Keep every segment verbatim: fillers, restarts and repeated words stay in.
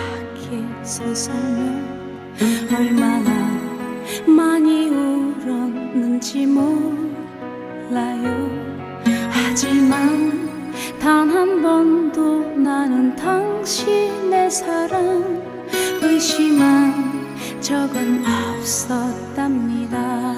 밖에서 살며 얼마나 많이 울었는지 몰라요. 하지만 단 한 번도 나는 당신의 사랑 의심한 적은 없었답니다.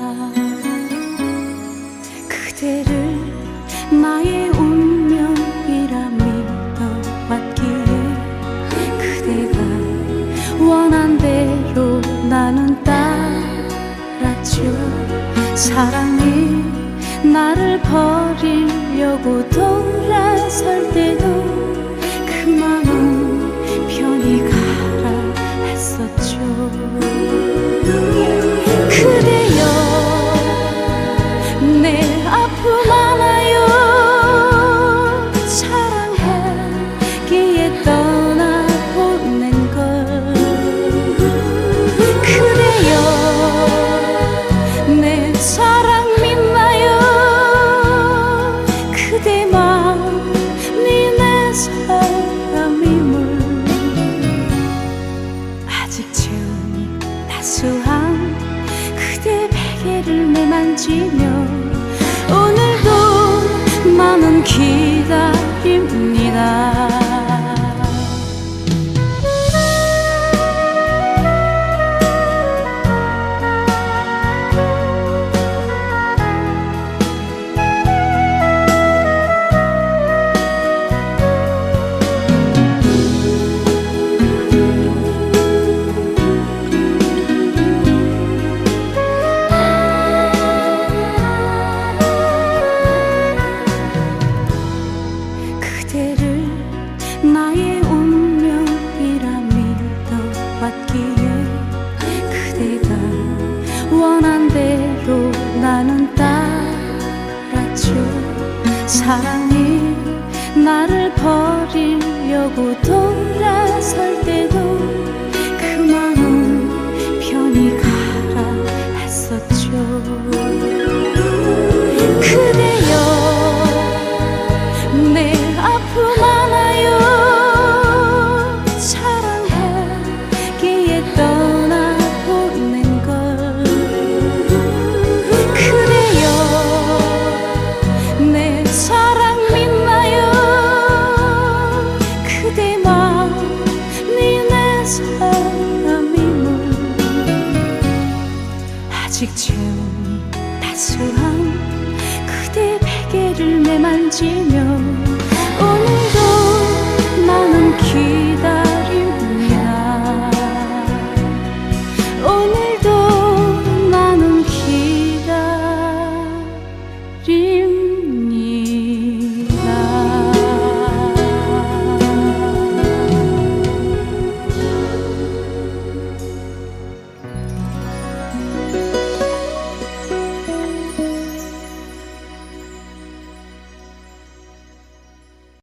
그대를 나의 운명이라 믿어왔기에 그대가 원한 대로 나는 따랐죠. 사랑이 나를 버리려고 돌아설 때도 그 마음 편히 가라 했었죠. 그대여 내 아픔 알아요. 사랑하기에 떠나보낸 걸. 그대여 내 사랑 믿나요. 그대 마음이 내 사람임을. 아직 체온이 따스한 그대 베개를 매만지며 오늘도 나는 기다립니다. 그대를 나의 운명이라 믿어왔기에 그대가 원한 대로 나는 따랐죠. 사랑이 나를 버리려고 돌아설 때도 그 마음 편히 가라 했었죠. 그대여 내 아픔 알아요. 사랑하기에 떠나보낸 걸. 그대여 내 사랑 믿나요. 그대 마음이 내 사람임을. 아직 체온이 따스한 그대 베개를 매만지며